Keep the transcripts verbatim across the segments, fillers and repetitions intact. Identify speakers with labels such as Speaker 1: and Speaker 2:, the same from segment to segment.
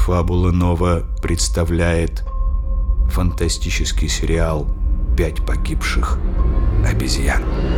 Speaker 1: Фабула Нова представляет фантастический сериал «Пять погибших обезьян».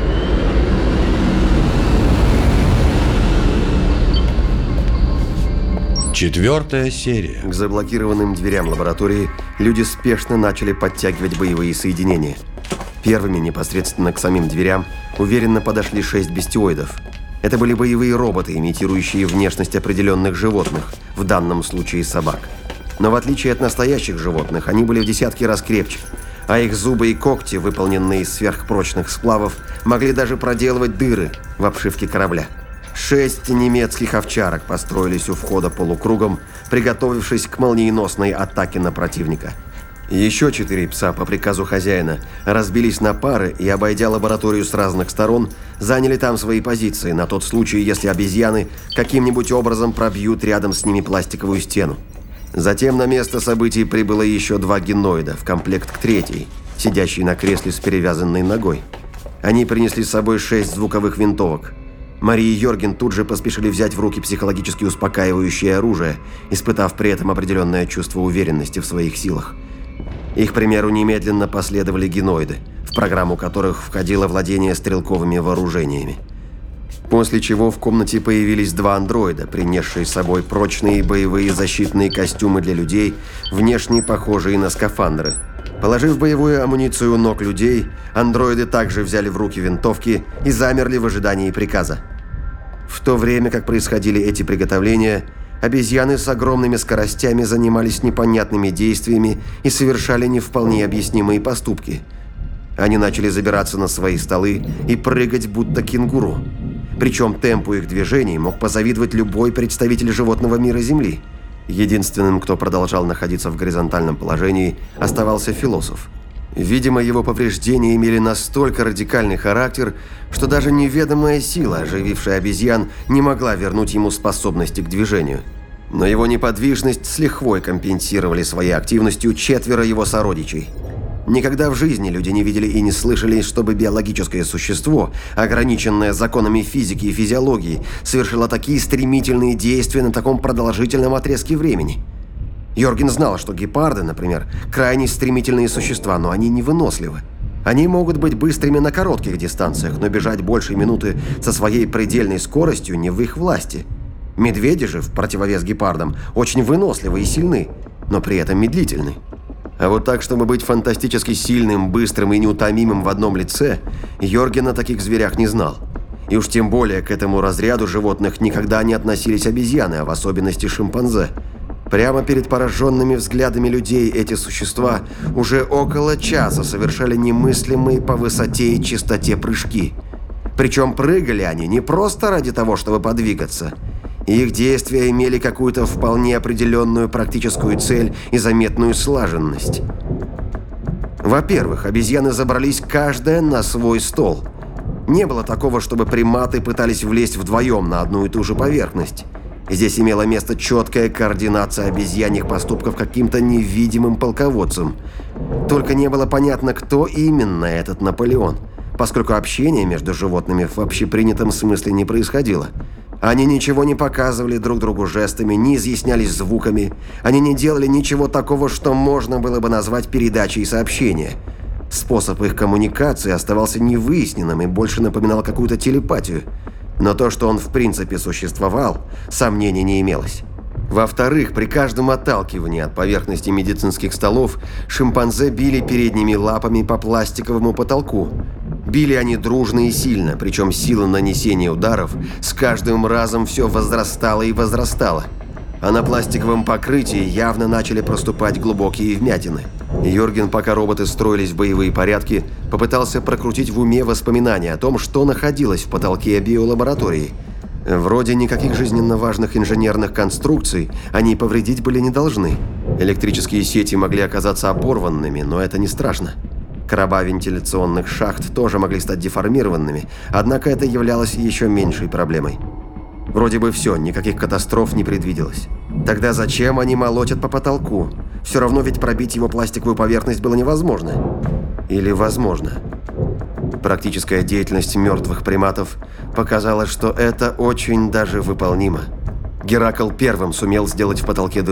Speaker 2: Четвертая серия.
Speaker 3: К заблокированным дверям лаборатории люди спешно начали подтягивать боевые соединения. Первыми непосредственно к самим дверям уверенно подошли шесть бестиоидов. Это были боевые роботы, имитирующие внешность определенных животных, в данном случае собак. Но в отличие от настоящих животных, они были в десятки раз крепче, а их зубы и когти, выполненные из сверхпрочных сплавов, могли даже проделывать дыры в обшивке корабля. Шесть немецких овчарок построились у входа полукругом, приготовившись к молниеносной атаке на противника. Еще четыре пса по приказу хозяина разбились на пары и, обойдя лабораторию с разных сторон, заняли там свои позиции на тот случай, если обезьяны каким-нибудь образом пробьют рядом с ними пластиковую стену. Затем на место событий прибыло еще два геноида в комплект к третьей, сидящей на кресле с перевязанной ногой. Они принесли с собой шесть звуковых винтовок. Мария и Йорген тут же поспешили взять в руки психологически успокаивающее оружие, испытав при этом определенное чувство уверенности в своих силах. Их примеру немедленно последовали геноиды, в программу которых входило владение стрелковыми вооружениями. После чего в комнате появились два андроида, принесшие с собой прочные боевые защитные костюмы для людей, внешне похожие на скафандры. Положив боевую амуницию у ног людей, андроиды также взяли в руки винтовки и замерли в ожидании приказа. В то время как происходили эти приготовления, обезьяны с огромными скоростями занимались непонятными действиями и совершали не вполне объяснимые поступки. Они начали забираться на свои столы и прыгать будто кенгуру. Причем темпу их движений мог позавидовать любой представитель животного мира Земли. Единственным, кто продолжал находиться в горизонтальном положении, оставался философ. Видимо, его повреждения имели настолько радикальный характер, что даже неведомая сила, оживившая обезьян, не могла вернуть ему способности к движению. Но его неподвижность с лихвой компенсировали своей активностью четверо его сородичей. Никогда в жизни люди не видели и не слышали, чтобы биологическое существо, ограниченное законами физики и физиологии, совершило такие стремительные действия на таком продолжительном отрезке времени. Йорген знал, что гепарды, например, крайне стремительные существа, но они невыносливы. Они могут быть быстрыми на коротких дистанциях, но бежать больше минуты со своей предельной скоростью не в их власти. Медведи же, в противовес гепардам, очень выносливы и сильны, но при этом медлительны. А вот так, чтобы быть фантастически сильным, быстрым и неутомимым в одном лице, Йорген о таких зверях не знал. И уж тем более к этому разряду животных никогда не относились обезьяны, а в особенности шимпанзе. Прямо перед пораженными взглядами людей эти существа уже около часа совершали немыслимые по высоте и частоте прыжки. Причем прыгали они не просто ради того, чтобы подвигаться. Их действия имели какую-то вполне определенную практическую цель и заметную слаженность. Во-первых, обезьяны забрались каждая на свой стол. Не было такого, чтобы приматы пытались влезть вдвоем на одну и ту же поверхность. Здесь имела место четкая координация обезьяньих поступков каким-то невидимым полководцем. Только не было понятно, кто именно этот Наполеон, поскольку общение между животными в общепринятом смысле не происходило. Они ничего не показывали друг другу жестами, не изъяснялись звуками. Они не делали ничего такого, что можно было бы назвать передачей сообщения. Способ их коммуникации оставался невыясненным и больше напоминал какую-то телепатию. Но то, что он в принципе существовал, сомнений не имелось. Во-вторых, при каждом отталкивании от поверхности медицинских столов шимпанзе били передними лапами по пластиковому потолку. Били они дружно и сильно, причем сила нанесения ударов с каждым разом все возрастала и возрастала. А на пластиковом покрытии явно начали проступать глубокие вмятины. Йорген, пока роботы строились в боевые порядки, попытался прокрутить в уме воспоминания о том, что находилось в потолке биолаборатории. Вроде никаких жизненно важных инженерных конструкций они повредить были не должны. Электрические сети могли оказаться оборванными, но это не страшно. Короба вентиляционных шахт тоже могли стать деформированными, однако это являлось еще меньшей проблемой. Вроде бы все, никаких катастроф не предвиделось. Тогда зачем они молотят по потолку? Все равно ведь пробить его пластиковую поверхность было невозможно. Или возможно? Практическая деятельность мертвых приматов показала, что это очень даже выполнимо. Геракл первым сумел сделать в потолке дыру.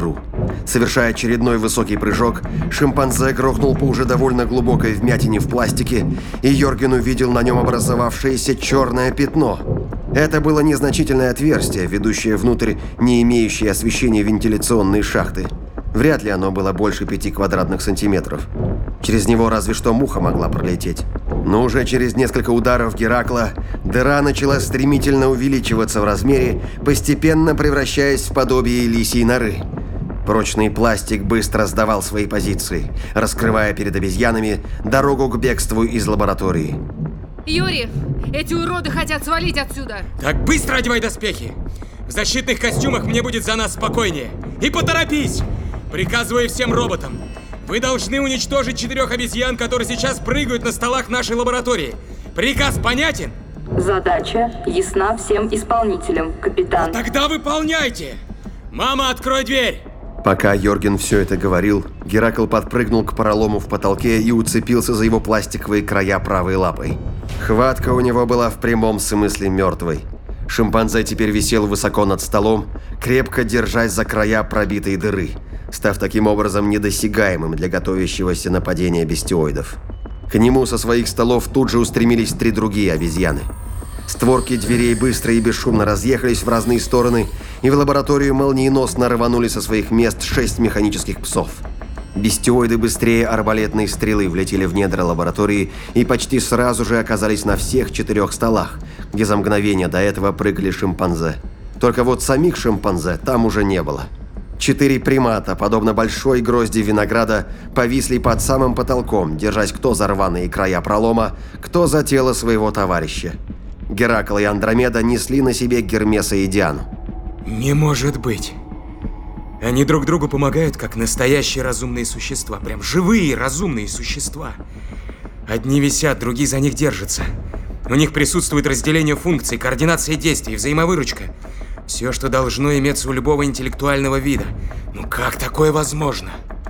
Speaker 3: Совершая очередной высокий прыжок, шимпанзе грохнул по уже довольно глубокой вмятине в пластике, и Йорген увидел на нем образовавшееся черное пятно. Это было незначительное отверстие, ведущее внутрь не имеющее освещения вентиляционные шахты. Вряд ли оно было больше пяти квадратных сантиметров. Через него разве что муха могла пролететь. Но уже через несколько ударов Геракла дыра начала стремительно увеличиваться в размере, постепенно превращаясь в подобие лисьей норы. Прочный пластик быстро сдавал свои позиции, раскрывая перед обезьянами дорогу к бегству из лаборатории.
Speaker 4: Юрий, эти уроды хотят свалить отсюда.
Speaker 5: Так быстро одевай доспехи. В защитных костюмах мне будет за нас спокойнее. И поторопись! Приказываю всем роботам. Вы должны уничтожить четырех обезьян, которые сейчас прыгают на столах нашей лаборатории. Приказ понятен?
Speaker 6: Задача ясна всем исполнителям, капитан.
Speaker 5: Ну, тогда выполняйте! Мама, открой дверь!
Speaker 3: Пока Йорген все это говорил, Геракл подпрыгнул к пролому в потолке и уцепился за его пластиковые края правой лапой. Хватка у него была в прямом смысле мертвой. Шимпанзе теперь висел высоко над столом, крепко держась за края пробитой дыры, став таким образом недосягаемым для готовящегося нападения бестиоидов. К нему со своих столов тут же устремились три другие обезьяны. Створки дверей быстро и бесшумно разъехались в разные стороны, и в лабораторию молниеносно рванули со своих мест шесть механических псов. Бестиоиды быстрее арбалетной стрелы влетели в недра лаборатории и почти сразу же оказались на всех четырех столах, где за мгновение до этого прыгали шимпанзе. Только вот самих шимпанзе там уже не было. Четыре примата, подобно большой грозди винограда, повисли под самым потолком, держась кто за рваные края пролома, кто за тело своего товарища. Геракл и Андромеда несли на себе Гермеса и Диану.
Speaker 5: Не может быть. Они друг другу помогают, как настоящие разумные существа. Прям живые разумные существа. Одни висят, другие за них держатся. У них присутствует разделение функций, координация действий, взаимовыручка. Все, что должно иметься у любого интеллектуального вида. Ну как такое возможно?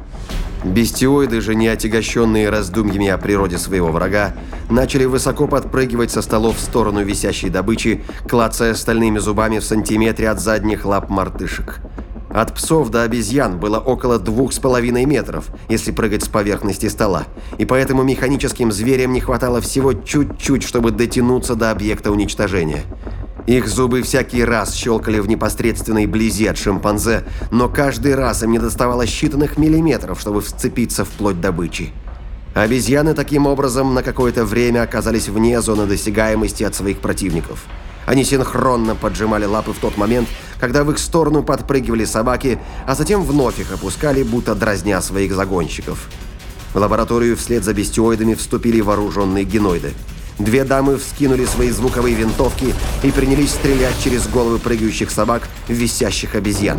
Speaker 3: Бестиоиды же, не отягощенные раздумьями о природе своего врага, начали высоко подпрыгивать со столов в сторону висящей добычи, клацая стальными зубами в сантиметре от задних лап мартышек. От псов до обезьян было около двух с половиной метров, если прыгать с поверхности стола, и поэтому механическим зверям не хватало всего чуть-чуть, чтобы дотянуться до объекта уничтожения. Их зубы всякий раз щелкали в непосредственной близи от шимпанзе, но каждый раз им не доставало считанных миллиметров, чтобы вцепиться в плоть добычи. Обезьяны таким образом на какое-то время оказались вне зоны досягаемости от своих противников. Они синхронно поджимали лапы в тот момент, когда в их сторону подпрыгивали собаки, а затем вновь их опускали, будто дразня своих загонщиков. В лабораторию вслед за бестиоидами вступили вооруженные геноиды. Две дамы вскинули свои звуковые винтовки и принялись стрелять через головы прыгающих собак в висящих обезьян.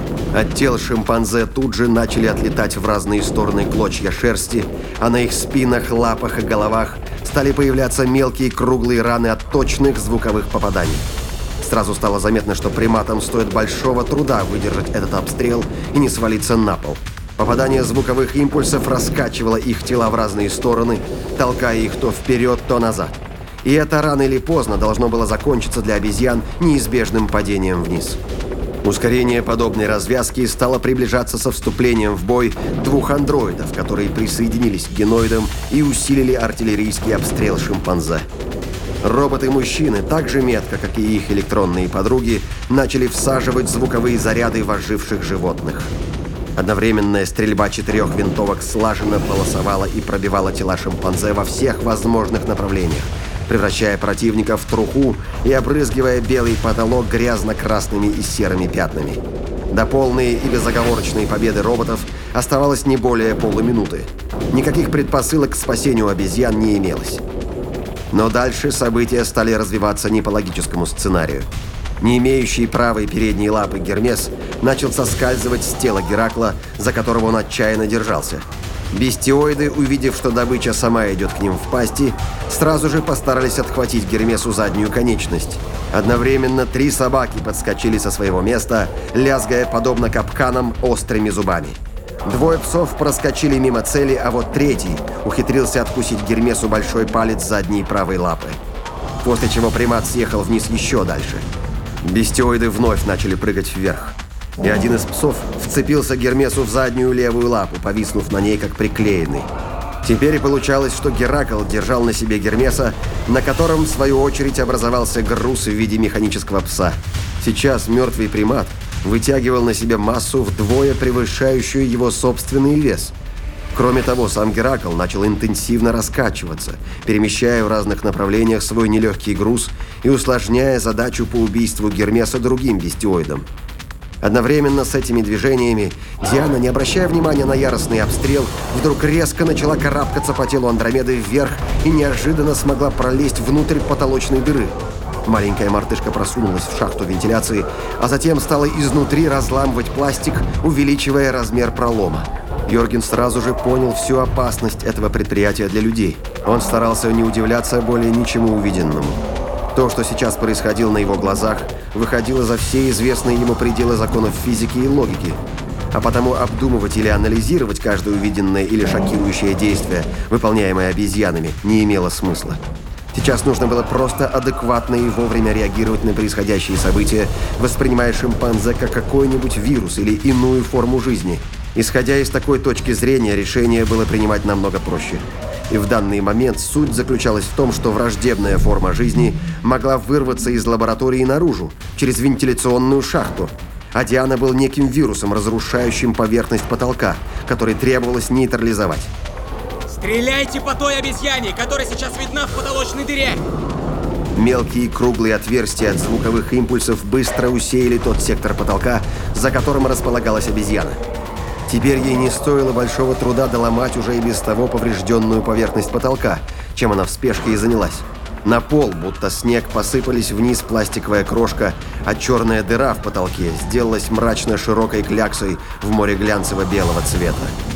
Speaker 3: От тел шимпанзе тут же начали отлетать в разные стороны клочья шерсти, а на их спинах, лапах и головах стали появляться мелкие круглые раны от точных звуковых попаданий. Сразу стало заметно, что приматам стоит большого труда выдержать этот обстрел и не свалиться на пол. Попадание звуковых импульсов раскачивало их тела в разные стороны, толкая их то вперед, то назад. И это рано или поздно должно было закончиться для обезьян неизбежным падением вниз. Ускорение подобной развязки стало приближаться со вступлением в бой двух андроидов, которые присоединились к геноидам и усилили артиллерийский обстрел шимпанзе. Роботы-мужчины, так же метко, как и их электронные подруги, начали всаживать звуковые заряды в оживших животных. Одновременная стрельба четырех винтовок слаженно полосовала и пробивала тела шимпанзе во всех возможных направлениях, превращая противника в труху и обрызгивая белый потолок грязно-красными и серыми пятнами. До полной и безоговорочной победы роботов оставалось не более полуминуты. Никаких предпосылок к спасению обезьян не имелось. Но дальше события стали развиваться не по логическому сценарию. Не имеющий правой передней лапы Гермес начал соскальзывать с тела Геракла, за которого он отчаянно держался. Бестиоиды, увидев, что добыча сама идет к ним в пасти, сразу же постарались отхватить Гермесу заднюю конечность. Одновременно три собаки подскочили со своего места, лязгая подобно капканам острыми зубами. Двое псов проскочили мимо цели, а вот третий ухитрился откусить Гермесу большой палец задней правой лапы. После чего примат съехал вниз еще дальше. Бестиоиды вновь начали прыгать вверх. и один из псов вцепился Гермесу в заднюю левую лапу, повиснув на ней как приклеенный. Теперь и получалось, что Геракл держал на себе Гермеса, на котором, в свою очередь, образовался груз в виде механического пса. Сейчас мертвый примат вытягивал на себе массу, вдвое превышающую его собственный вес. Кроме того, сам Геракл начал интенсивно раскачиваться, перемещая в разных направлениях свой нелегкий груз и усложняя задачу по убийству Гермеса другим бестиоидам. Одновременно с этими движениями Диана, не обращая внимания на яростный обстрел, вдруг резко начала карабкаться по телу Андромеды вверх и неожиданно смогла пролезть внутрь потолочной дыры. Маленькая мартышка просунулась в шахту вентиляции, а затем стала изнутри разламывать пластик, увеличивая размер пролома. Йорген сразу же понял всю опасность этого предприятия для людей. Он старался не удивляться более ничему увиденному. То, что сейчас происходило на его глазах, выходило за все известные ему пределы законов физики и логики. А потому обдумывать или анализировать каждое увиденное или шокирующее действие, выполняемое обезьянами, не имело смысла. Сейчас нужно было просто адекватно и вовремя реагировать на происходящие события, воспринимая шимпанзе как какой-нибудь вирус или иную форму жизни. Исходя из такой точки зрения, решение было принимать намного проще. И в данный момент суть заключалась в том, что враждебная форма жизни могла вырваться из лаборатории наружу, через вентиляционную шахту. А Диана был неким вирусом, разрушающим поверхность потолка, который требовалось нейтрализовать.
Speaker 5: Стреляйте по той обезьяне, которая сейчас видна в потолочной дыре!
Speaker 3: Мелкие круглые отверстия от звуковых импульсов быстро усеяли тот сектор потолка, за которым располагалась обезьяна. Теперь ей не стоило большого труда доломать уже и без того поврежденную поверхность потолка, чем она в спешке и занялась. На пол, будто снег, посыпались вниз пластиковая крошка, а черная дыра в потолке сделалась мрачно широкой кляксой в море глянцево-белого цвета.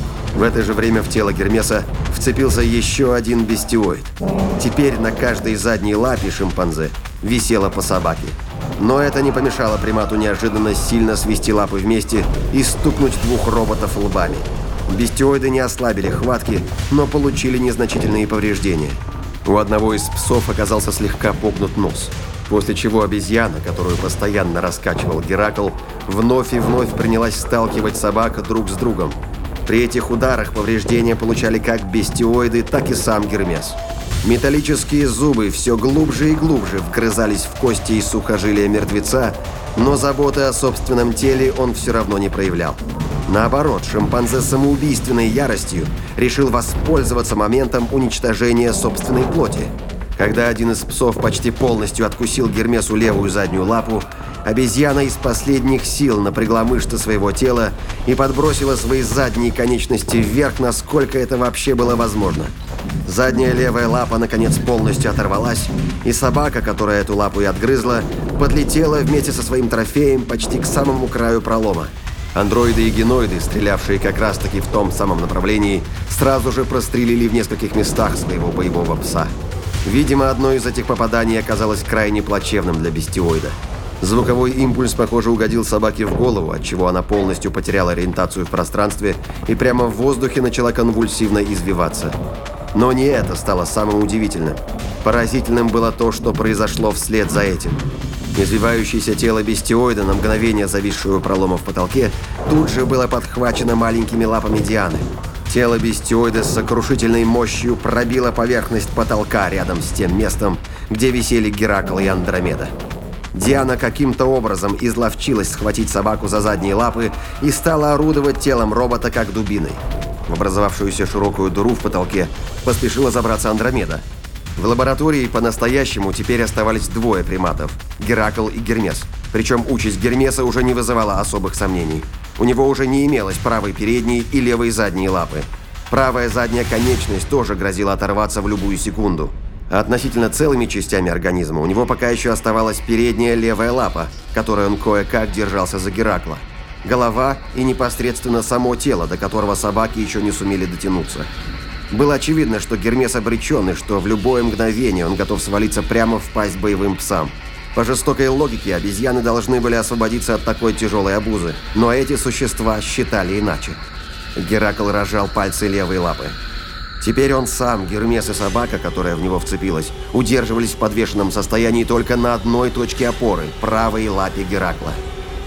Speaker 3: В это же время в тело Гермеса вцепился еще один бестиоид. Теперь на каждой задней лапе шимпанзе висела по собаке. Но это не помешало примату неожиданно сильно свести лапы вместе и стукнуть двух роботов лбами. Бестиоиды не ослабили хватки, но получили незначительные повреждения. У одного из псов оказался слегка погнут нос, после чего обезьяна, которую постоянно раскачивал Геракл, вновь и вновь принялась сталкивать собак друг с другом. При этих ударах повреждения получали как бестиоиды, так и сам Гермес. Металлические зубы все глубже и глубже вгрызались в кости и сухожилия мертвеца, но заботы о собственном теле он все равно не проявлял. Наоборот, шимпанзе с самоубийственной яростью решил воспользоваться моментом уничтожения собственной плоти. Когда один из псов почти полностью откусил Гермесу левую заднюю лапу, обезьяна из последних сил напрягла мышцы своего тела и подбросила свои задние конечности вверх, насколько это вообще было возможно. Задняя левая лапа наконец полностью оторвалась, и собака, которая эту лапу и отгрызла, подлетела вместе со своим трофеем почти к самому краю пролома. Андроиды и геноиды, стрелявшие как раз-таки в том самом направлении, сразу же прострелили в нескольких местах своего боевого пса. Видимо, одно из этих попаданий оказалось крайне плачевным для бестиоида. Звуковой импульс, похоже, угодил собаке в голову, отчего она полностью потеряла ориентацию в пространстве и прямо в воздухе начала конвульсивно извиваться. Но не это стало самым удивительным. Поразительным было то, что произошло вслед за этим. Извивающееся тело бестиоида, на мгновение зависшее у пролома в потолке, тут же было подхвачено маленькими лапами Дианы. Тело бестиоида с сокрушительной мощью пробило поверхность потолка рядом с тем местом, где висели Геракл и Андромеда. Диана каким-то образом изловчилась схватить собаку за задние лапы и стала орудовать телом робота как дубиной. В образовавшуюся широкую дыру в потолке поспешила забраться Андромеда. В лаборатории по-настоящему теперь оставались двое приматов – Геракл и Гермес. Причем участь Гермеса уже не вызывала особых сомнений. У него уже не имелось правой передней и левой задней лапы. Правая задняя конечность тоже грозила оторваться в любую секунду. А относительно целыми частями организма у него пока еще оставалась передняя левая лапа, которой он кое-как держался за Геракла. Голова и непосредственно само тело, до которого собаки еще не сумели дотянуться. Было очевидно, что Гермес обречен, и что в любое мгновение он готов свалиться прямо в пасть боевым псам. По жестокой логике, обезьяны должны были освободиться от такой тяжелой обузы, но эти существа считали иначе. Геракл разжал пальцы левой лапы. Теперь он сам, Гермес и собака, которая в него вцепилась, удерживались в подвешенном состоянии только на одной точке опоры – правой лапе Геракла.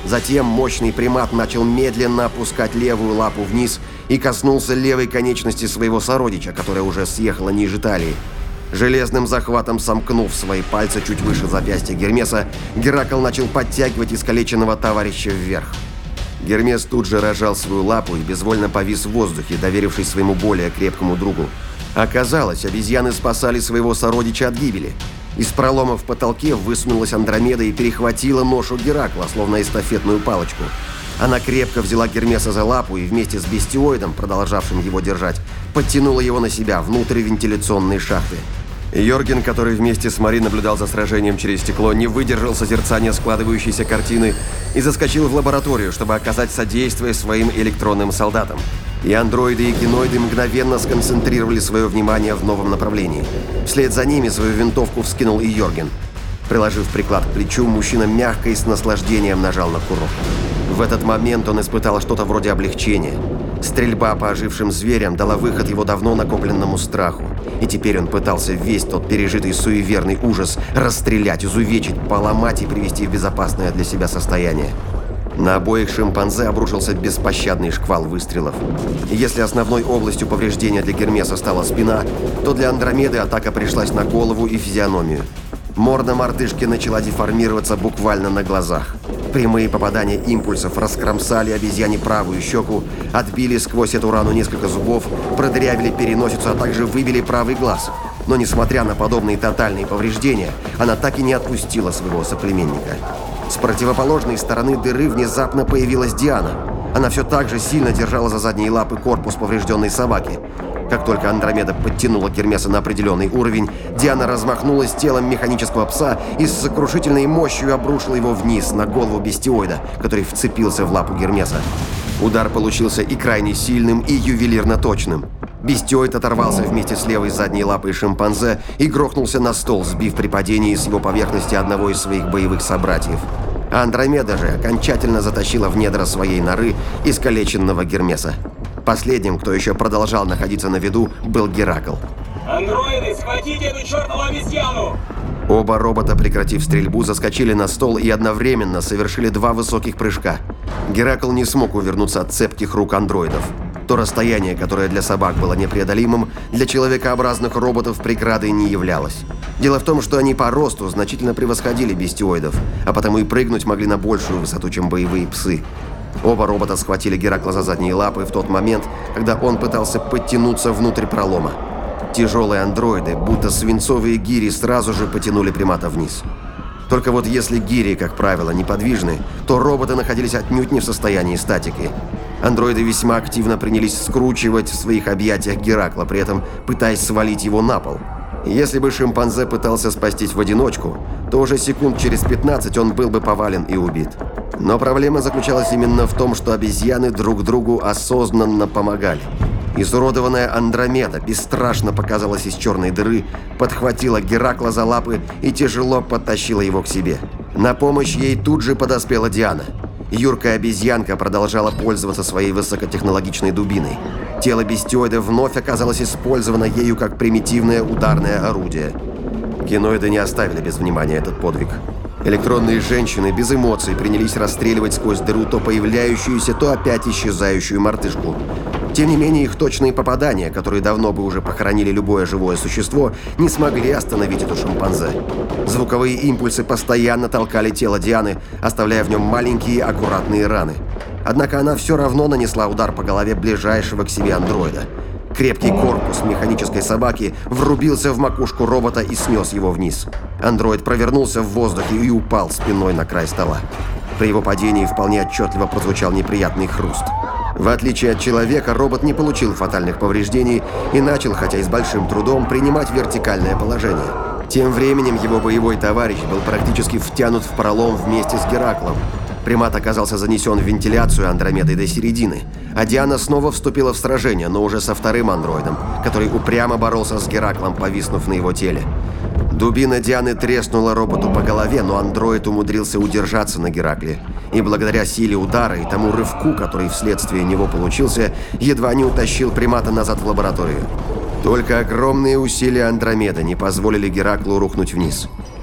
Speaker 3: Затем мощный примат начал медленно опускать левую лапу вниз и коснулся левой конечности своего сородича, которая уже съехала ниже талии. Железным захватом сомкнув свои пальцы чуть выше запястья Гермеса, Геракл начал подтягивать искалеченного товарища вверх. Гермес тут же разжал свою лапу и безвольно повис в воздухе, доверившись своему более крепкому другу. Оказалось, обезьяны спасали своего сородича от гибели. Из пролома в потолке высунулась Андромеда и перехватила ношу Геракла, словно эстафетную палочку. Она крепко взяла Гермеса за лапу и вместе с бестиоидом, продолжавшим его держать, подтянула его на себя внутрь вентиляционной шахты. Йорген, который вместе с Мари наблюдал за сражением через стекло, не выдержал созерцания складывающейся картины и заскочил в лабораторию, чтобы оказать содействие своим электронным солдатам. И андроиды, и киноиды мгновенно сконцентрировали свое внимание в новом направлении. Вслед за ними свою винтовку вскинул и Йорген. Приложив приклад к плечу, мужчина мягко и с наслаждением нажал на курок. В этот момент он испытал что-то вроде облегчения. Стрельба по ожившим зверям дала выход его давно накопленному страху. И теперь он пытался весь тот пережитый суеверный ужас расстрелять, изувечить, поломать и привести в безопасное для себя состояние. На обоих шимпанзе обрушился беспощадный шквал выстрелов. И если основной областью повреждения для Гермеса стала спина, то для Андромеды атака пришлась на голову и физиономию. Морда мартышки начала деформироваться буквально на глазах. Прямые попадания импульсов раскромсали обезьяне правую щеку, отбили сквозь эту рану несколько зубов, продырявили переносицу, а также выбили правый глаз. Но несмотря на подобные тотальные повреждения, она так и не отпустила своего соплеменника. С противоположной стороны дыры внезапно появилась Диана. Она все так же сильно держала за задние лапы корпус поврежденной собаки. Как только Андромеда подтянула Гермеса на определенный уровень, Диана размахнулась телом механического пса и с сокрушительной мощью обрушила его вниз на голову бестиоида, который вцепился в лапу Гермеса. Удар получился и крайне сильным, и ювелирно точным. Бестиоид оторвался вместе с левой задней лапой шимпанзе и грохнулся на стол, сбив при падении с его поверхности одного из своих боевых собратьев. А Андромеда же окончательно затащила в недра своей норы искалеченного Гермеса. Последним, кто еще продолжал находиться на виду, был Геракл.
Speaker 7: «Андроиды, схватите эту чертову обезьяну!»
Speaker 3: Оба робота, прекратив стрельбу, заскочили на стол и одновременно совершили два высоких прыжка. Геракл не смог увернуться от цепких рук андроидов. То расстояние, которое для собак было непреодолимым, для человекообразных роботов преградой не являлось. Дело в том, что они по росту значительно превосходили бестиоидов, а потому и прыгнуть могли на большую высоту, чем боевые псы. Оба робота схватили Геракла за задние лапы в тот момент, когда он пытался подтянуться внутрь пролома. Тяжелые андроиды, будто свинцовые гири, сразу же потянули примата вниз. Только вот если гири, как правило, неподвижны, то роботы находились отнюдь не в состоянии статики. Андроиды весьма активно принялись скручивать в своих объятиях Геракла, при этом пытаясь свалить его на пол. Если бы шимпанзе пытался спастись в одиночку, то уже секунд через пятнадцать он был бы повален и убит. Но проблема заключалась именно в том, что обезьяны друг другу осознанно помогали. Изуродованная Андромеда бесстрашно показалась из черной дыры, подхватила Геракла за лапы и тяжело подтащила его к себе. На помощь ей тут же подоспела Диана. Юркая обезьянка продолжала пользоваться своей высокотехнологичной дубиной. Тело бестиоида вновь оказалось использовано ею как примитивное ударное орудие. Киноиды не оставили без внимания этот подвиг. Электронные женщины без эмоций принялись расстреливать сквозь дыру то появляющуюся, то опять исчезающую мартышку. Тем не менее, их точные попадания, которые давно бы уже похоронили любое живое существо, не смогли остановить эту шимпанзе. Звуковые импульсы постоянно толкали тело Дианы, оставляя в нем маленькие аккуратные раны. Однако она все равно нанесла удар по голове ближайшего к себе андроида. Крепкий корпус механической собаки врубился в макушку робота и снес его вниз. Андроид провернулся в воздухе и упал спиной на край стола. При его падении вполне отчетливо прозвучал неприятный хруст. В отличие от человека, робот не получил фатальных повреждений и начал, хотя и с большим трудом, принимать вертикальное положение. Тем временем его боевой товарищ был практически втянут в пролом вместе с Гераклом. Примат оказался занесен в вентиляцию Андромедой до середины, а Диана снова вступила в сражение, но уже со вторым андроидом, который упрямо боролся с Гераклом, повиснув на его теле. Дубина Дианы треснула роботу по голове, но андроид умудрился удержаться на Геракле. И благодаря силе удара и тому рывку, который вследствие него получился, едва не утащил примата назад в лабораторию. Только огромные усилия Андромеды не позволили Гераклу рухнуть вниз.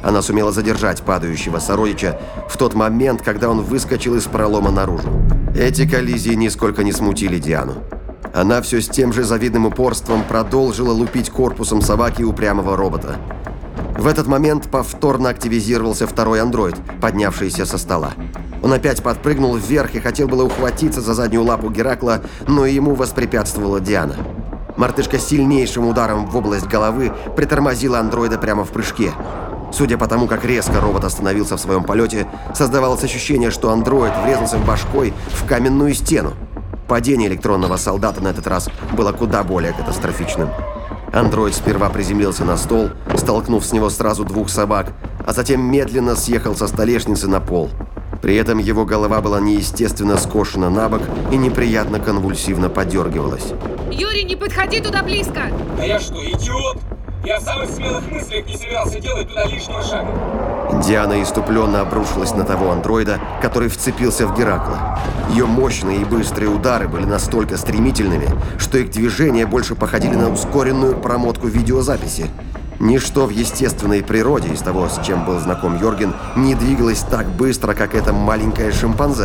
Speaker 3: Она сумела задержать падающего сородича в тот момент, когда он выскочил из пролома наружу. Эти коллизии нисколько не смутили Диану. Она все с тем же завидным упорством продолжила лупить корпусом собаки упрямого робота. В этот момент повторно активизировался второй андроид, поднявшийся со стола. Он опять подпрыгнул вверх и хотел было ухватиться за заднюю лапу Геракла, но ему воспрепятствовала Диана. Мартышка сильнейшим ударом в область головы притормозила андроида прямо в прыжке. Судя по тому, как резко робот остановился в своем полете, создавалось ощущение, что андроид врезался башкой в каменную стену. Падение электронного солдата на этот раз было куда более катастрофичным. Андроид сперва приземлился на стол, столкнув с него сразу двух собак, а затем медленно съехал со столешницы на пол. При этом его голова была неестественно скошена на бок и неприятно конвульсивно подергивалась.
Speaker 4: Юрий, не подходи туда близко!
Speaker 7: Да я что, идиот? Я в самых смелых мыслях не собирался делать туда лишнего шага.
Speaker 3: Диана иступленно обрушилась на того андроида, который вцепился в Геракла. Ее мощные и быстрые удары были настолько стремительными, что их движения больше походили на ускоренную промотку видеозаписи. Ничто в естественной природе из того, с чем был знаком Йорген, не двигалось так быстро, как это маленькое шимпанзе.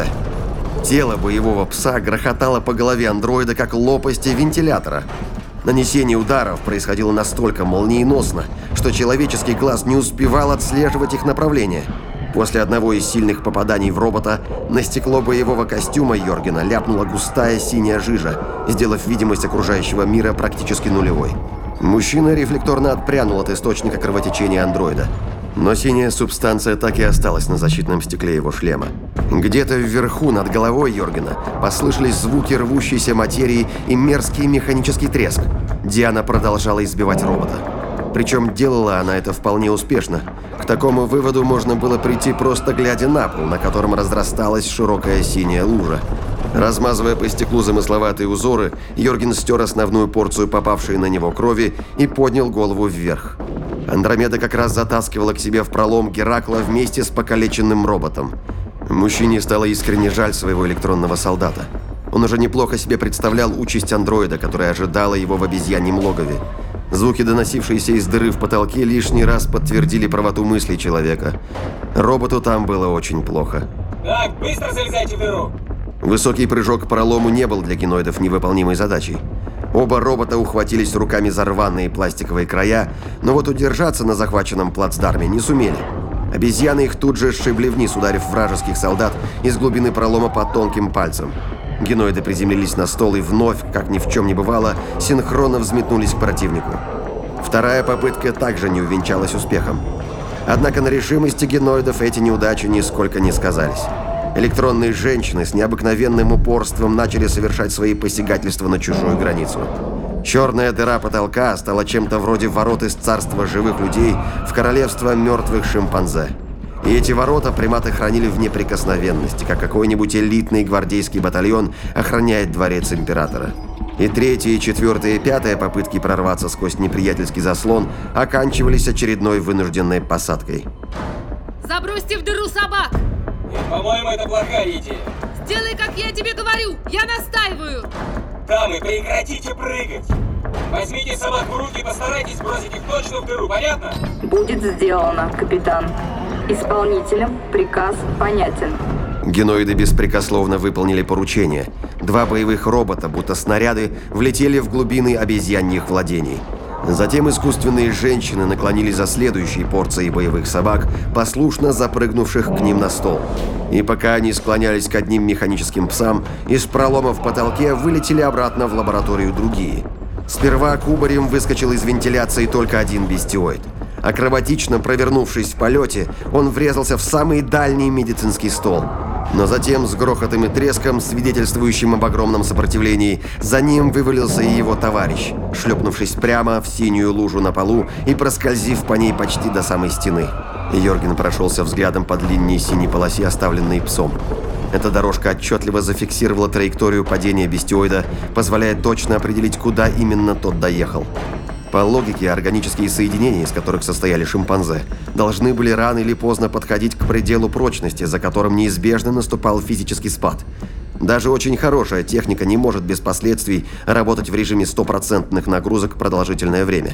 Speaker 3: Тело боевого пса грохотало по голове андроида, как лопасти вентилятора. Нанесение ударов происходило настолько молниеносно, что человеческий глаз не успевал отслеживать их направление. После одного из сильных попаданий в робота на стекло боевого костюма Йоргена ляпнула густая синяя жижа, сделав видимость окружающего мира практически нулевой. Мужчина рефлекторно отпрянул от источника кровотечения андроида. Но синяя субстанция так и осталась на защитном стекле его шлема. Где-то вверху, над головой Йоргена, послышались звуки рвущейся материи и мерзкий механический треск. Диана продолжала избивать робота. Причем делала она это вполне успешно. К такому выводу можно было прийти, просто глядя на пол, на котором разрасталась широкая синяя лужа. Размазывая по стеклу замысловатые узоры, Йорген стер основную порцию попавшей на него крови и поднял голову вверх. Андромеда как раз затаскивала к себе в пролом Геракла вместе с покалеченным роботом. Мужчине стало искренне жаль своего электронного солдата. Он уже неплохо себе представлял участь андроида, которая ожидала его в обезьяньем логове. Звуки, доносившиеся из дыры в потолке, лишний раз подтвердили правоту мыслей человека. Роботу там было очень плохо.
Speaker 7: Так, быстро залезайте в дыру!
Speaker 3: Высокий прыжок к пролому не был для геноидов невыполнимой задачей. Оба робота ухватились руками за рваные пластиковые края, но вот удержаться на захваченном плацдарме не сумели. Обезьяны их тут же сшибли вниз, ударив вражеских солдат из глубины пролома по тонким пальцам. Геноиды приземлились на стол и вновь, как ни в чем не бывало, синхронно взметнулись к противнику. Вторая попытка также не увенчалась успехом. Однако на решимости геноидов эти неудачи нисколько не сказались. Электронные женщины с необыкновенным упорством начали совершать свои посягательства на чужую границу. Черная дыра потолка стала чем-то вроде ворот из царства живых людей в королевство мертвых шимпанзе. И эти ворота приматы хранили в неприкосновенности, как какой-нибудь элитный гвардейский батальон охраняет дворец императора. И третья, и четвертая, и пятая попытки прорваться сквозь неприятельский заслон оканчивались очередной вынужденной посадкой.
Speaker 4: Забросьте в дыру собак!
Speaker 7: По-моему, это плохая идея.
Speaker 4: Сделай, как я тебе говорю! Я настаиваю!
Speaker 7: Дамы, прекратите прыгать! Возьмите собак в руки и постарайтесь бросить их точно в дыру, понятно?
Speaker 6: Будет сделано, капитан. Исполнителям приказ понятен.
Speaker 3: Геноиды беспрекословно выполнили поручение. Два боевых робота, будто снаряды, влетели в глубины обезьяньих владений. Затем искусственные женщины наклонились за следующей порцией боевых собак, послушно запрыгнувших к ним на стол. И пока они склонялись к одним механическим псам, из пролома в потолке вылетели обратно в лабораторию другие. Сперва кубарем выскочил из вентиляции только один бестиоид. Акробатично провернувшись в полете, он врезался в самый дальний медицинский стол. Но затем, с грохотом и треском, свидетельствующим об огромном сопротивлении, за ним вывалился и его товарищ, шлепнувшись прямо в синюю лужу на полу и проскользив по ней почти до самой стены. Йорген прошелся взглядом по длинной синей полосе, оставленной псом. Эта дорожка отчетливо зафиксировала траекторию падения бестиоида, позволяя точно определить, куда именно тот доехал. По логике, органические соединения, из которых состояли шимпанзе, должны были рано или поздно подходить к пределу прочности, за которым неизбежно наступал физический спад. Даже очень хорошая техника не может без последствий работать в режиме стопроцентных нагрузок продолжительное время.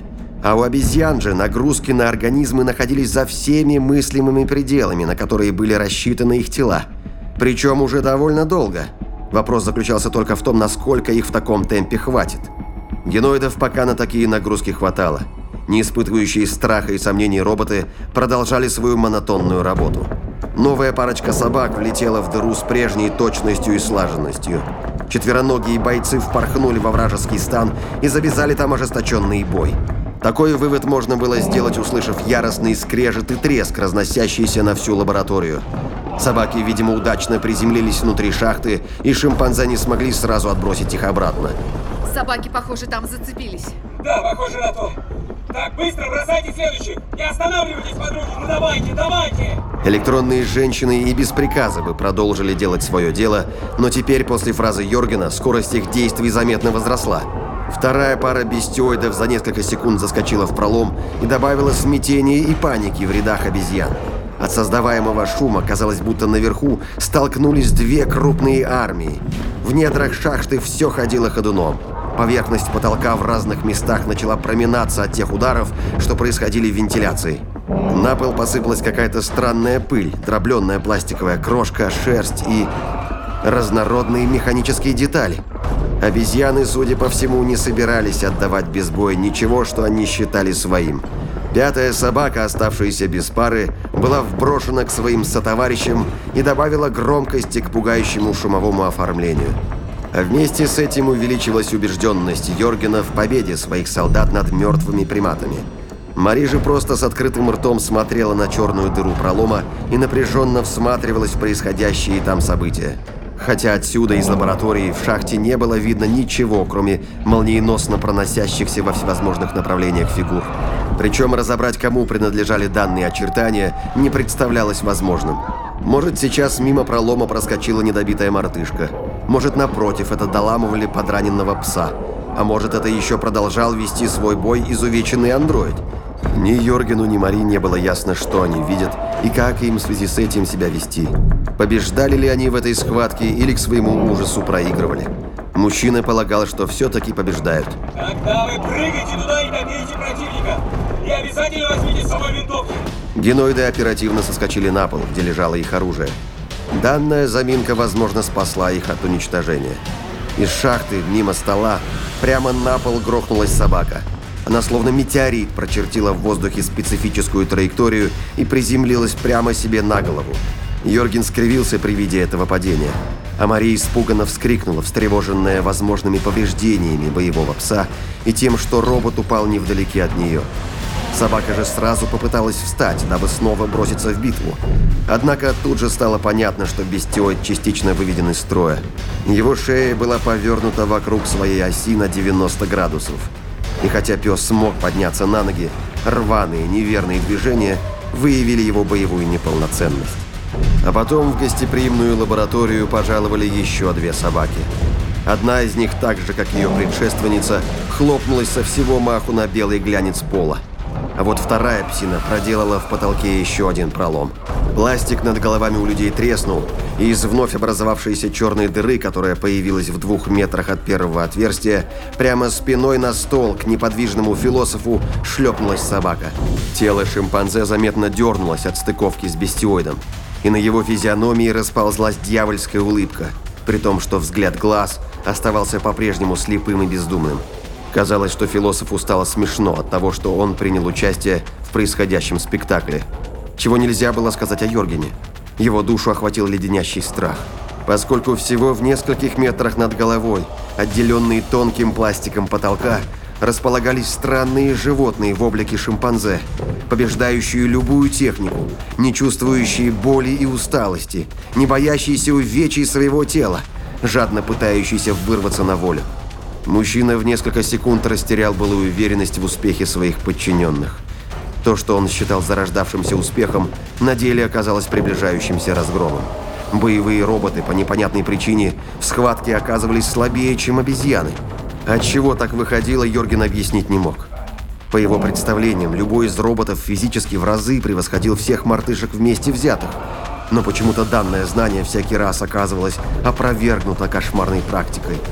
Speaker 3: А у обезьян же нагрузки на организмы находились за всеми мыслимыми пределами, на которые были рассчитаны их тела. Причем уже довольно долго. Вопрос заключался только в том, насколько их в таком темпе хватит. Геноидов пока на такие нагрузки хватало. Не испытывающие страха и сомнений роботы продолжали свою монотонную работу. Новая парочка собак влетела в дыру с прежней точностью и слаженностью. Четвероногие бойцы впорхнули во вражеский стан и завязали там ожесточенный бой. Такой вывод можно было сделать, услышав яростный скрежет и треск, разносящийся на всю лабораторию. Собаки, видимо, удачно приземлились внутри шахты, и шимпанзе не смогли сразу отбросить их обратно.
Speaker 4: Собаки, похоже, там зацепились.
Speaker 7: Да, похоже на то. Так, быстро бросайте следующих! Не останавливайтесь, подруги! Ну давайте, давайте!
Speaker 3: Электронные женщины и без приказа бы продолжили делать свое дело, но теперь, после фразы Йоргена, скорость их действий заметно возросла. Вторая пара бестиоидов за несколько секунд заскочила в пролом и добавила смятения и паники в рядах обезьян. От создаваемого шума казалось, будто наверху столкнулись две крупные армии. В недрах шахты все ходило ходуном. Поверхность потолка в разных местах начала проминаться от тех ударов, что происходили в вентиляции. На пол посыпалась какая-то странная пыль, дробленная пластиковая крошка, шерсть и разнородные механические детали. Обезьяны, судя по всему, не собирались отдавать без боя ничего, что они считали своим. Пятая собака, оставшаяся без пары, была вброшена к своим сотоварищам и добавила громкости к пугающему шумовому оформлению. А вместе с этим увеличилась убежденность Йоргена в победе своих солдат над мертвыми приматами. Мари же просто с открытым ртом смотрела на черную дыру пролома и напряженно всматривалась в происходящие там события. Хотя отсюда, из лаборатории, в шахте не было видно ничего, кроме молниеносно проносящихся во всевозможных направлениях фигур. Причем разобрать, кому принадлежали данные очертания, не представлялось возможным. Может, сейчас мимо пролома проскочила недобитая мартышка. Может, напротив, это доламывали подраненного пса. А может, это еще продолжал вести свой бой изувеченный андроид. Ни Йоргену, ни Мари не было ясно, что они видят и как им в связи с этим себя вести. Побеждали ли они в этой схватке или к своему ужасу проигрывали? Мужчина полагал, что все-таки побеждают.
Speaker 7: Тогда вы прыгайте туда и добейте противника! И обязательно возьмите с собой винтовки!
Speaker 3: Геноиды оперативно соскочили на пол, где лежало их оружие. Данная заминка, возможно, спасла их от уничтожения. Из шахты, мимо стола, прямо на пол грохнулась собака. Она словно метеорит прочертила в воздухе специфическую траекторию и приземлилась прямо себе на голову. Йорген скривился при виде этого падения, а Мария испуганно вскрикнула, встревоженная возможными повреждениями боевого пса и тем, что робот упал невдалеке от нее. Собака же сразу попыталась встать, дабы снова броситься в битву. Однако тут же стало понятно, что бестиоид частично выведен из строя. Его шея была повернута вокруг своей оси на девяносто градусов. И хотя пес смог подняться на ноги, рваные, неверные движения выявили его боевую неполноценность. А потом в гостеприимную лабораторию пожаловали еще две собаки. Одна из них, так же как ее предшественница, хлопнулась со всего маху на белый глянец пола. А вот вторая псина проделала в потолке еще один пролом. Пластик над головами у людей треснул, и из вновь образовавшейся черной дыры, которая появилась в двух метрах от первого отверстия, прямо спиной на стол к неподвижному философу шлепнулась собака. Тело шимпанзе заметно дернулось от стыковки с бестиоидом, и на его физиономии расползлась дьявольская улыбка, при том, что взгляд глаз оставался по-прежнему слепым и бездумным. Казалось, что философу стало смешно от того, что он принял участие в происходящем спектакле. Чего нельзя было сказать о Йоргене. Его душу охватил леденящий страх. Поскольку всего в нескольких метрах над головой, отделенные тонким пластиком потолка, располагались странные животные в облике шимпанзе, побеждающие любую технику, не чувствующие боли и усталости, не боящиеся увечий своего тела, жадно пытающиеся вырваться на волю. Мужчина в несколько секунд растерял былую уверенность в успехе своих подчиненных. То, что он считал зарождавшимся успехом, на деле оказалось приближающимся разгромом. Боевые роботы по непонятной причине в схватке оказывались слабее, чем обезьяны. Отчего так выходило, Йорген объяснить не мог. По его представлениям, любой из роботов физически в разы превосходил всех мартышек вместе взятых. Но почему-то данное знание всякий раз оказывалось опровергнуто кошмарной практикой.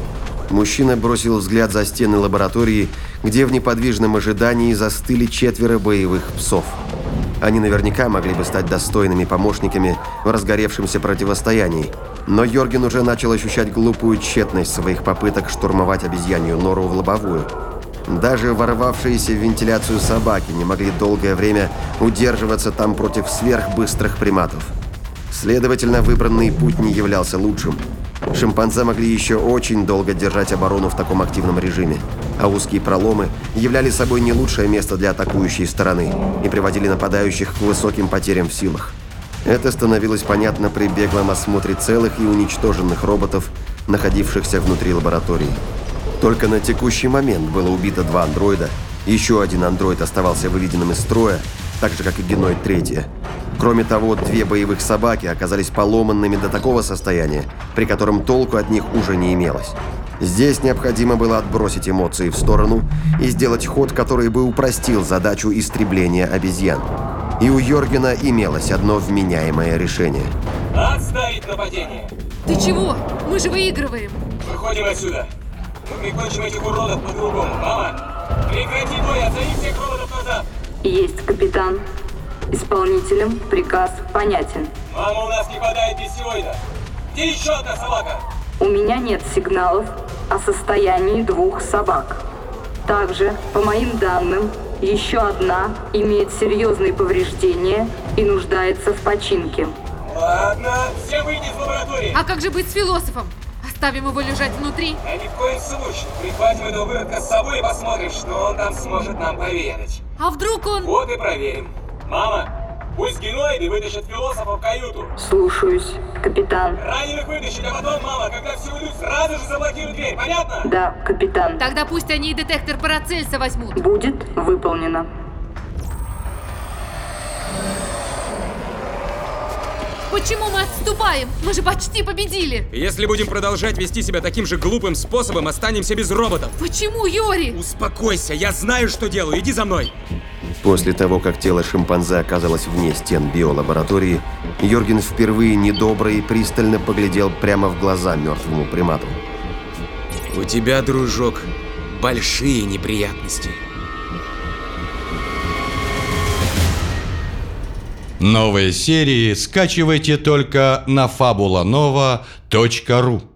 Speaker 3: Мужчина бросил взгляд за стены лаборатории, где в неподвижном ожидании застыли четверо боевых псов. Они наверняка могли бы стать достойными помощниками в разгоревшемся противостоянии, но Йорген уже начал ощущать глупую тщетность своих попыток штурмовать обезьянью нору в лобовую. Даже ворвавшиеся в вентиляцию собаки не могли долгое время удерживаться там против сверхбыстрых приматов. Следовательно, выбранный путь не являлся лучшим. Шимпанзе могли еще очень долго держать оборону в таком активном режиме, а узкие проломы являли собой не лучшее место для атакующей стороны и приводили нападающих к высоким потерям в силах. Это становилось понятно при беглом осмотре целых и уничтоженных роботов, находившихся внутри лаборатории. Только на текущий момент было убито два андроида, еще один андроид оставался выведенным из строя, так же как и геноид третья. Кроме того, две боевых собаки оказались поломанными до такого состояния, при котором толку от них уже не имелось. Здесь необходимо было отбросить эмоции в сторону и сделать ход, который бы упростил задачу истребления обезьян. И у Йоргена имелось одно вменяемое решение.
Speaker 7: Отставить нападение!
Speaker 4: Ты чего? Мы же выигрываем.
Speaker 7: Выходим отсюда. Мы прикончим этих уродов по-другому. Мама, прекрати бой, отзови всех роботов назад!
Speaker 6: Есть, капитан. Исполнителям приказ понятен.
Speaker 7: Мама у нас не падает бестиоида. Где еще одна собака?
Speaker 6: У меня нет сигналов о состоянии двух собак. Также, по моим данным, еще одна имеет серьезные повреждения и нуждается в починке.
Speaker 7: Ладно, все выйди из лаборатории.
Speaker 4: А как же быть с философом? Оставим его лежать внутри?
Speaker 7: А ни в коем случае. Прихватим этого выродка с собой и посмотрим, что он там сможет нам поведать.
Speaker 4: А вдруг он...
Speaker 7: Вот и проверим. Мама, пусть геноиды вытащат философа в каюту.
Speaker 6: Слушаюсь, капитан.
Speaker 7: Раненых вытащить, а потом, мама, когда все уйдут, сразу же заблокируй дверь, понятно?
Speaker 6: Да, капитан.
Speaker 4: Тогда пусть они и детектор Парацельса возьмут.
Speaker 6: Будет выполнено.
Speaker 4: Почему мы отступаем? Мы же почти победили.
Speaker 5: Если будем продолжать вести себя таким же глупым способом, останемся без роботов.
Speaker 4: Почему, Йори?
Speaker 5: Успокойся, я знаю, что делаю, иди за мной.
Speaker 3: После того, как тело шимпанзе оказалось вне стен биолаборатории, Йорген впервые недобро и пристально поглядел прямо в глаза мертвому примату.
Speaker 5: У тебя, дружок, большие неприятности.
Speaker 2: Новые серии скачивайте только на фабула нова точка ру.